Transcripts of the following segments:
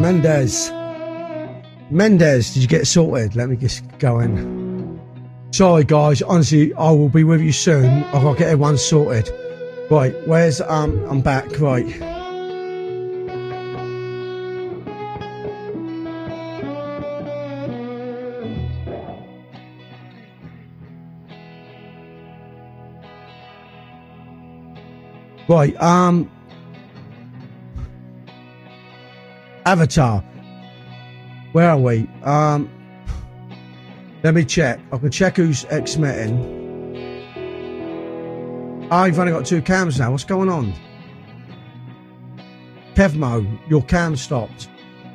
Mendez. Mendez, did you get it sorted? Let me just go in. Sorry, guys. Honestly, I will be with you soon. I've got to get everyone sorted. Right, where's... I'm back. Right. Right, Avatar. Where are we? Let me check. I can check who's ex-metting. I've only got 2 cams now. What's going on? Kevmo, your cam stopped.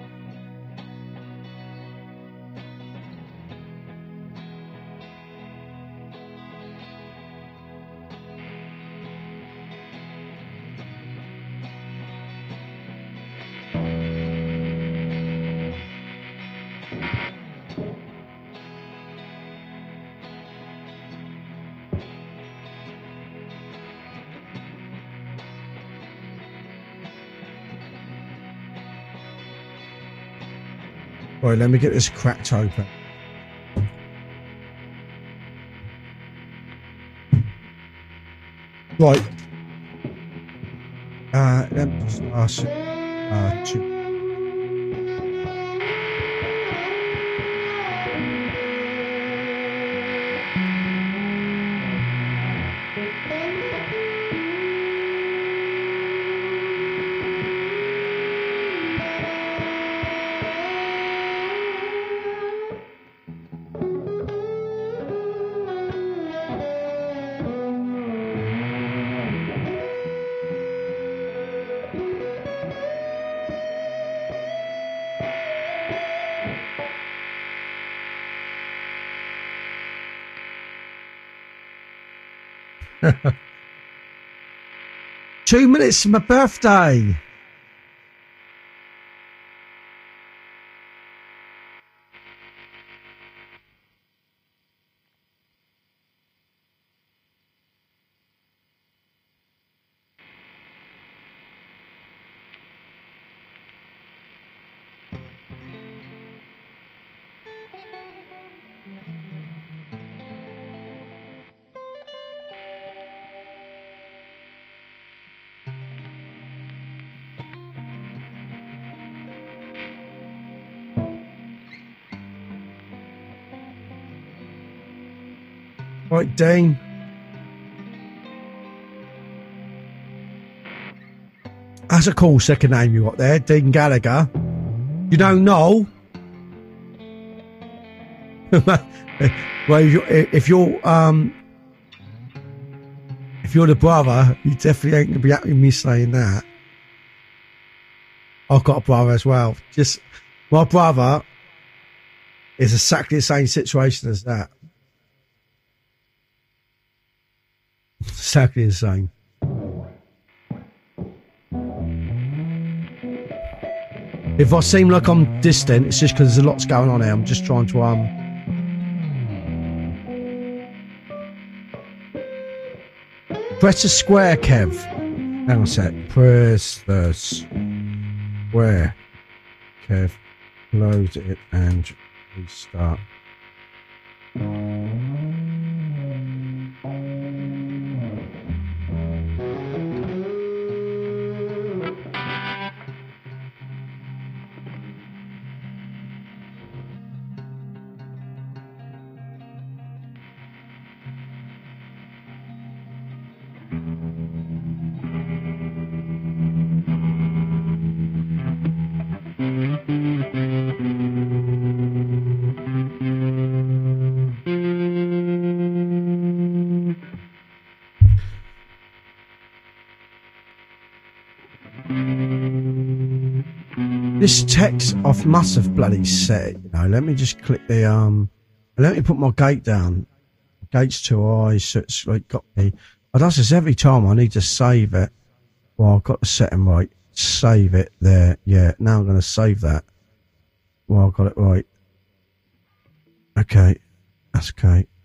Right, let me get this cracked open. Right. Let me just ask you. Two minutes to my birthday. Right, Dean. That's a cool second name you got there, Dean Gallagher. You don't know? Well, if you're the brother, you definitely ain't gonna be happy with me saying that. I've got a brother as well. Just my brother is exactly the same situation as that. Exactly the same. If I seem like I'm distant, it's just because there's a lot's going on here. I'm just trying to press the square, Kev. Hang on a sec. Press the square, Kev. Close it and restart. This text off must have bloody set it, you know. Let me just click the let me put my gate down. Gate's too high, so it's like got me. I do this every time. I need to save it. Well, I've got the setting right. Save it there. Yeah, now I'm going to save that. Well, I've got it right. Okay, that's okay.